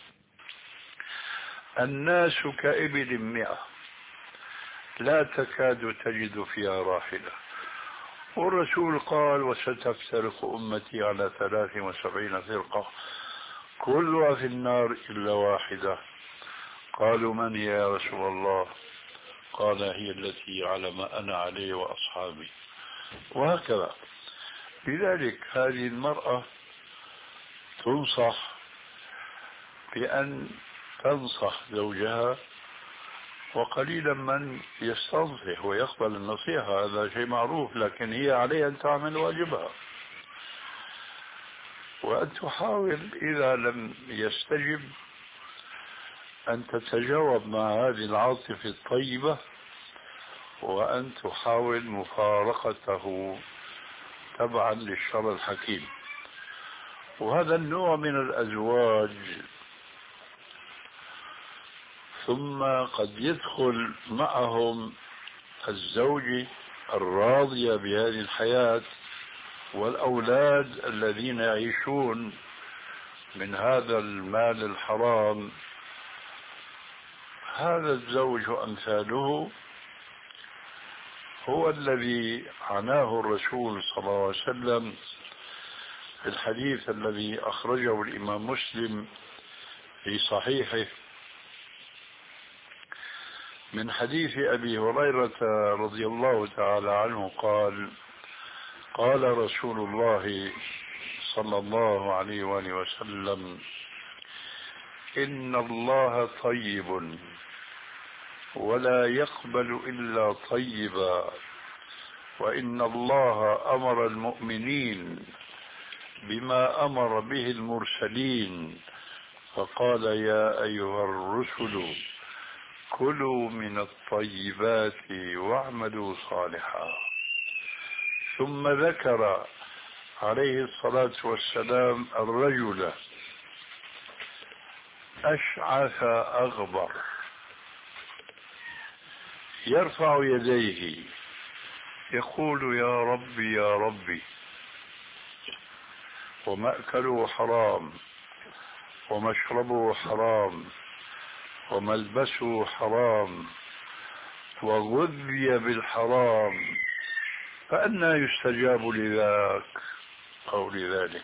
الناس كإبل مئة لا تكاد تجد فيها راحلة. والرسول قال وستفترق أمتي على ثلاث وسبعين فرقة كلها في النار إلا واحدة. قالوا من هي يا رسول الله؟ قال هي التي على ما أنا عليه وأصحابي. وهكذا. لذلك هذه المرأة تنصح بأن تنصح زوجها، وقليلا من يستنصح ويقبل النصيحة، هذا شيء معروف، لكن هي عليها أن تعمل واجبها. وأن تحاول إذا لم يستجب أن تتجاوب مع هذه العاطفة الطيبة وأن تحاول مفارقته تبعا للشرع الحكيم. وهذا النوع من الأزواج ثم قد يدخل معهم الزوجة الراضية بهذه الحياة والأولاد الذين يعيشون من هذا المال الحرام. هذا الزوج وأمثاله هو الذي عناه الرسول صلى الله عليه وسلم في الحديث الذي أخرجه الإمام مسلم في صحيحه من حديث أبي هريرة رضي الله تعالى عنه قال: قال رسول الله صلى الله عليه وآله وسلم: إن الله طيب ولا يقبل إلا طيبا، وإن الله أمر المؤمنين بما أمر به المرسلين، فقال: يا أيها الرسل كلوا من الطيبات واعملوا صالحا. ثم ذكر عليه الصلاة والسلام الرجل أشعث أغبر يرفع يديه يقول: يا ربي يا ربي، ومأكله حرام ومشربه حرام وملبسه حرام وغذي بالحرام، فأنى يستجاب لذاك أو لذلك.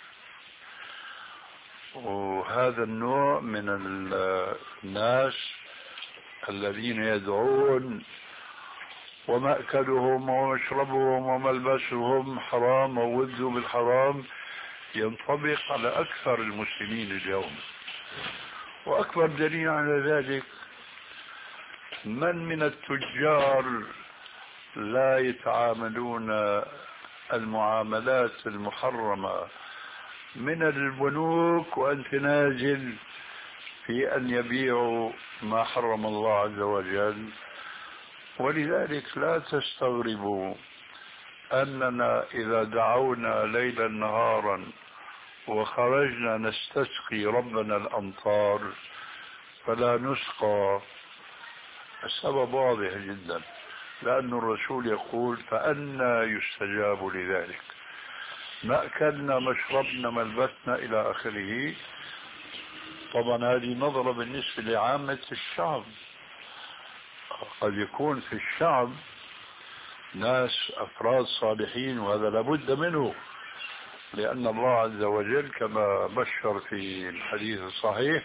وهذا النوع من الناس الذين يدعون ومأكلهم ومشربهم وملبسهم حرام وغذوا بالحرام ينطبق على أكثر المسلمين اليوم. وأكبر دليل على ذلك من من التجار لا يتعاملون المعاملات المحرمة من البنوك وأنت نازل في أن يبيعوا ما حرم الله عز وجل. ولذلك لا تستغربوا أننا إذا دعونا ليلا نهارا وخرجنا نستسقي ربنا الأمطار فلا نسقى. السبب واضح جدا، لأن الرسول يقول: فأنى يستجاب لذلك. مأكلنا مشربنا ملبسنا إلى آخره. طبعا هذه نظرة بالنسبة لعامة الشعب. قد يكون في الشعب ناس أفراد صالحين، وهذا لابد منه، لأن الله عز وجل كما بشر في الحديث الصحيح: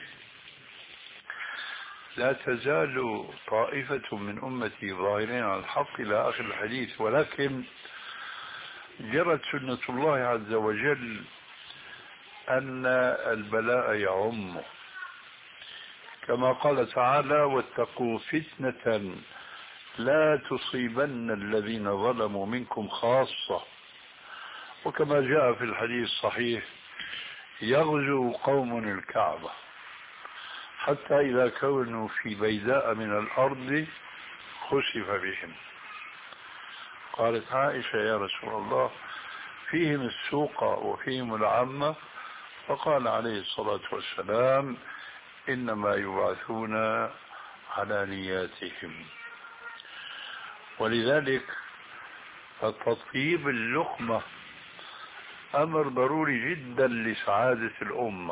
لا تزال طائفة من أمتي ظاهرين على الحق إلى آخر الحديث. ولكن جرت سنة الله عز وجل أن البلاء يعم، كما قال تعالى: واتقوا فتنة لا تصيبن الذين ظلموا منكم خاصة. وكما جاء في الحديث الصحيح: يغزو قوم الكعبة حتى إذا كانوا في بيداء من الأرض خسف بهم. قالت عائشة: يا رسول الله، فيهم السوق وفيهم العامة؟ فقال عليه الصلاة والسلام: إنما يبعثون على نياتهم. ولذلك فتطيب اللقمة أمر ضروري جدا لسعادة الأمة،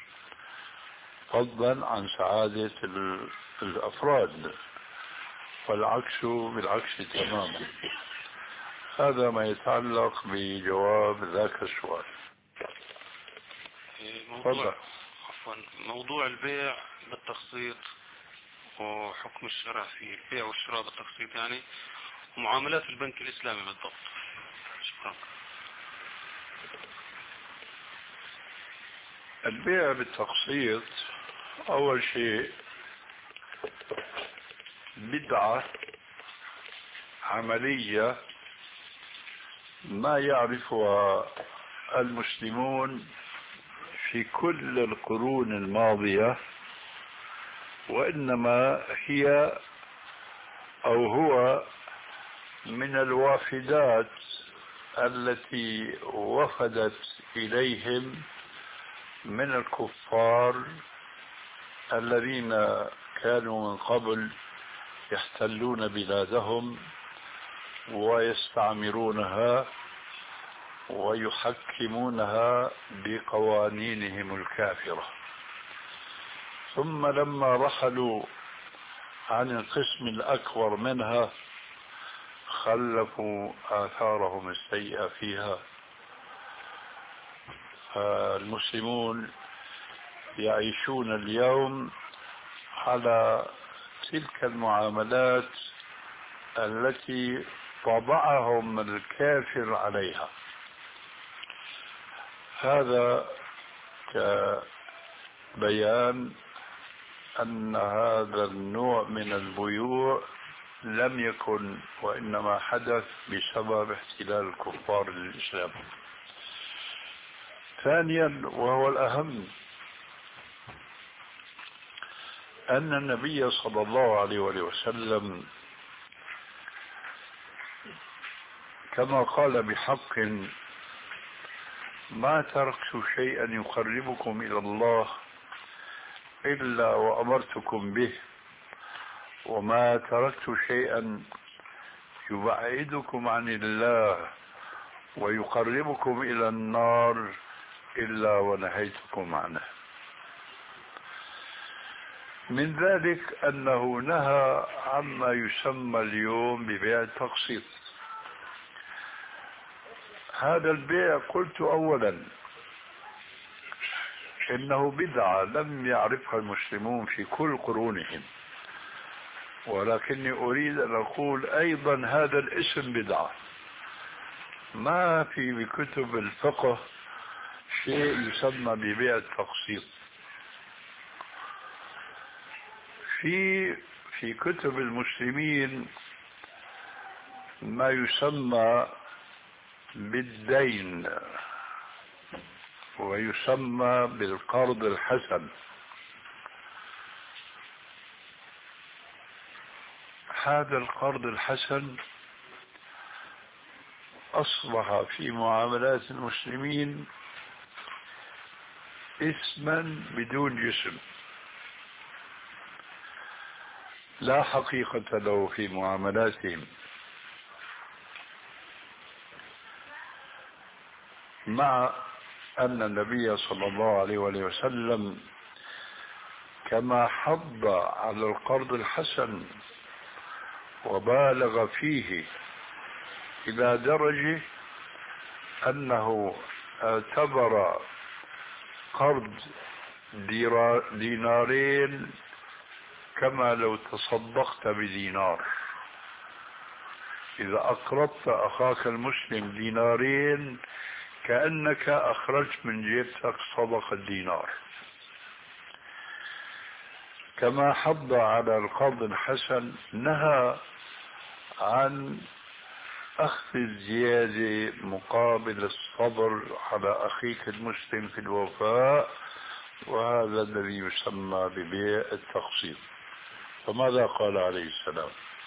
فضلا عن سعادة الأفراد، والعكس بالعكس تماما. هذا ما يتعلق بجواب ذاك السؤال. موضوع عفوا موضوع البيع بالتقسيط وحكم الشرع في البيع والشراء بالتقسيط، يعني ومعاملات البنك الإسلامي بالضبط. شكرا. البيع بالتقسيط أول شيء بدعة عملية ما يعرفها المسلمون في كل القرون الماضية، وإنما هي أو هو من الوافدات التي وفدت إليهم من الكفار الذين كانوا من قبل يحتلون بلادهم ويستعمرونها ويحكمونها بقوانينهم الكافرة. ثم لما رحلوا عن القسم الأكبر منها خلفوا آثارهم السيئة فيها. المسلمون يعيشون اليوم على تلك المعاملات التي طبعهم الكافر عليها. هذا كبيان أن هذا النوع من البيوع لم يكن، وإنما حدث بسبب احتلال الكفار للإسلام. ثانيا وهو الأهم، أن النبي صلى الله عليه وسلم كما قال بحق: ما تركت شيئا يقربكم إلى الله إلا وأمرتكم به، وما تركت شيئا يبعدكم عن الله ويقربكم إلى النار إلا ونهيتكم عنه. من ذلك أنه نهى عما يسمى اليوم ببيع التقسيط. هذا البيع قلت أولا إنه بدعة لم يعرفها المسلمون في كل قرونهم، ولكني أريد أن أقول أيضا هذا الاسم بدعة. ما في بكتب الفقه شيء يسمى ببيع التقسيط. في في كتب المسلمين ما يسمى بالدين ويسمى بالقرض الحسن. هذا القرض الحسن أصبح في معاملات المسلمين اسما بدون جسم، لا حقيقة له في معاملاتهم، مع أن النبي صلى الله عليه وسلم كما حض على القرض الحسن وبالغ فيه إلى درجة أنه اعتبر قرض دينارين كما لو تصدقت بدينار. إذا أقرضت أخاك المسلم دينارين كأنك أخرجت من جيبتك صدقة دينار. كما حض على القرض الحسن نهى عن أخذ الزيادة مقابل الصبر على أخيك المسلم في الوفاء، وهذا الذي يسمى ببيع التقسيط. فماذا قال عليه السلام؟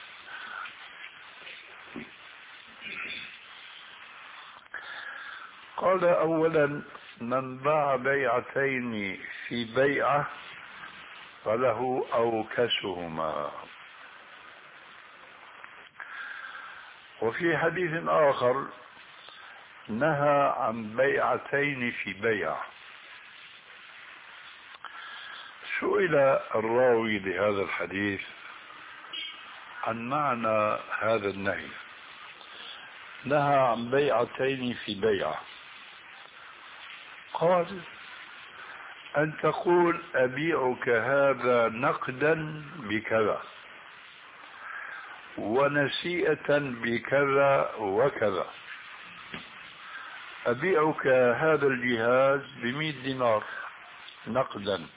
قال: أولا: من باع بيعتين في بيعة فله أوكسهما. وفي حديث آخر نهى عن بيعتين في بيع. سئل الراوي لهذا الحديث عن معنى هذا النهي. نهى عن بيعتين في بيعة. قال: أن تقول أبيعك هذا نقدا بكذا ونسيئة بكذا وكذا. أبيعك هذا الجهاز بمئة دينار نقدا،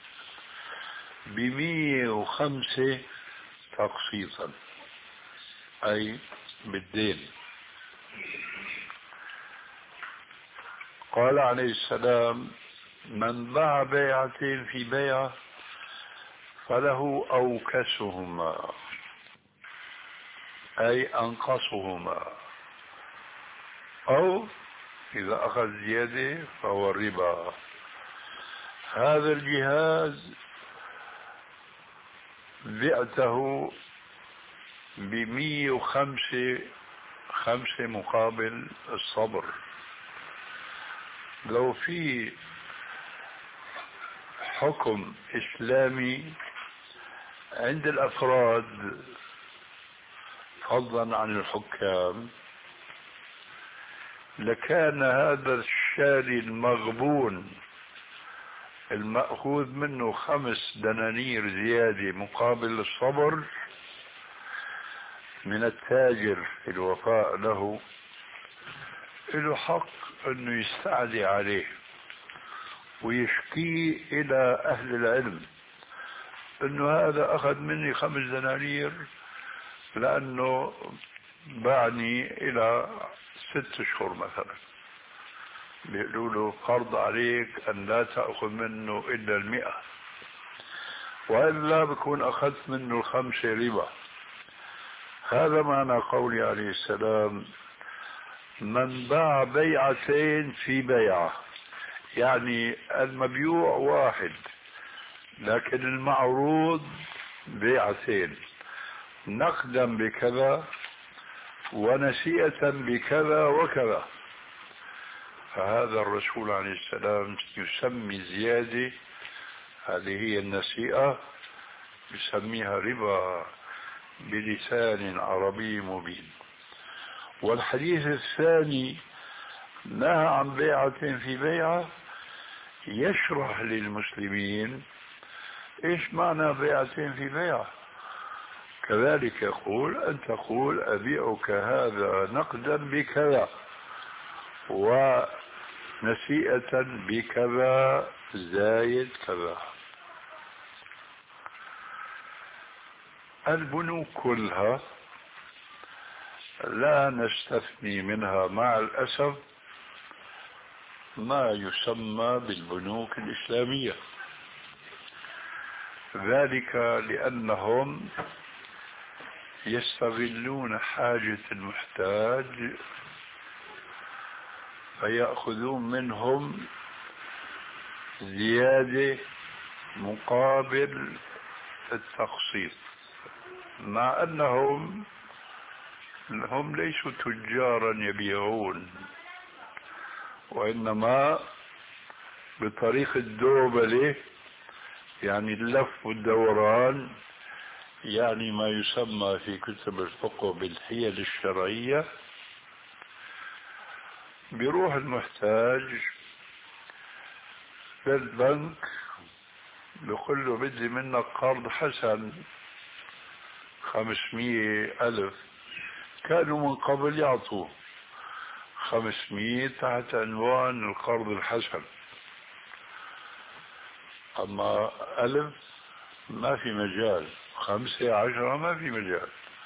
بمئة وخمسة تقسيطا، أي بالدين. قال عليه السلام: من باع بيعتين في بيعة فله أوكسهما أي أنقصهما، أو إذا أخذ زيادة فهو الربا. هذا الجهاز بعته بمية وخمسة خمسة مقابل الصبر. لو في حكم إسلامي عند الأفراد فضلا عن الحكام لكان هذا الشاري المغبون المأخوذ منه خمس دنانير زيادة مقابل الصبر من التاجر في الوفاء له، له حق انه يستعدي عليه ويشكيه الى اهل العلم انه هذا اخذ مني خمس دنانير لانه باعني الى ست اشهر مثلا، بيقولوا له فرض عليك ان لا تأخذ منه الا المئة، وإلا بكون اخذت منه الخمسة ربا. هذا معنى قولي عليه السلام: من باع بيعتين في بيعة، يعني المبيوع واحد لكن المعروض بيعتين، نقدا بكذا ونسيئة بكذا وكذا، فهذا الرسول عليه السلام يسمي زيادة، هذه هي النسيئة، يسميها ربا بلسان عربي مبين. والحديث الثاني نهى عن بيعة في بيعة، يشرح للمسلمين ايش معنى بيعة في بيعة. كذلك يقول أن تقول أبيعك هذا نقدا بكذا ونسيئة بكذا زايد كذا. البنوك كلها لا نستثني منها مع الأسف ما يسمى بالبنوك الإسلامية، ذلك لأنهم يستغلون حاجة المحتاج فيأخذون منهم زيادة مقابل التقسيط، مع أنهم هم ليسوا تجارا يبيعون، وإنما بطريق الدوبلة، يعني اللف والدوران، يعني ما يسمى في كتب الفقه بالحيل الشرعية. بيروح المحتاج للبنك بيقول له بدي منك قرض حسن خمسمية ألف، كانوا من قبل يعطوه خمسمية تحت عنوان القرض الحسن، أما ألف ما في مجال، خمسة عشرة ما في مجال.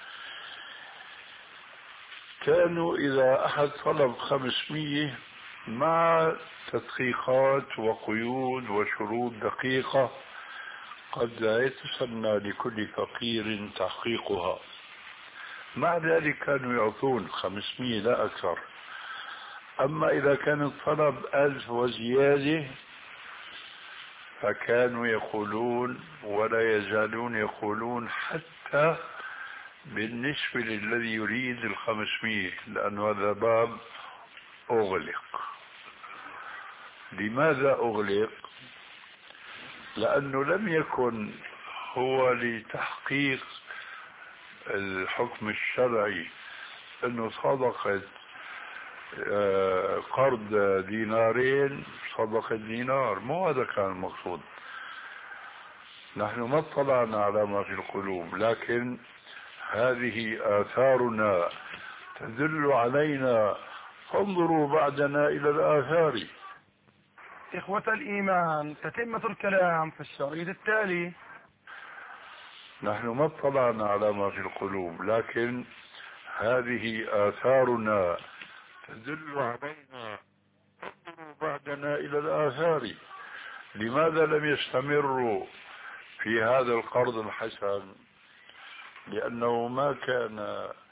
كانوا إذا أحد طلب خمسمية مع تدقيقات وقيود وشروط دقيقة قد لا يتسنى لكل فقير تحقيقها، مع ذلك كانوا يعطون خمسمية لا أكثر. أما إذا كان الطلب ألف وزيادة فكانوا يقولون ولا يزالون يقولون حتى بالنسبة للذي يريد الخمسمية، لأن هذا باب أغلق. لماذا أغلق؟ لأنه لم يكن هو لتحقيق الحكم الشرعي أنه صدقة قرض دينارين صدقة دينار، مو هذا كان المقصود. نحن ما اطلعنا على ما في القلوب، لكن هذه آثارنا تدل علينا، فانظروا بعدنا إلى الآثار. إخوة الإيمان، تتمة الكلام في الشريط التالي. نحن ما اطلعنا على ما في القلوب، لكن هذه آثارنا تدل علينا، فانظروا بعدنا إلى الآثار. لماذا لم يستمروا في هذا القرض الحسن؟ لأنه ما كان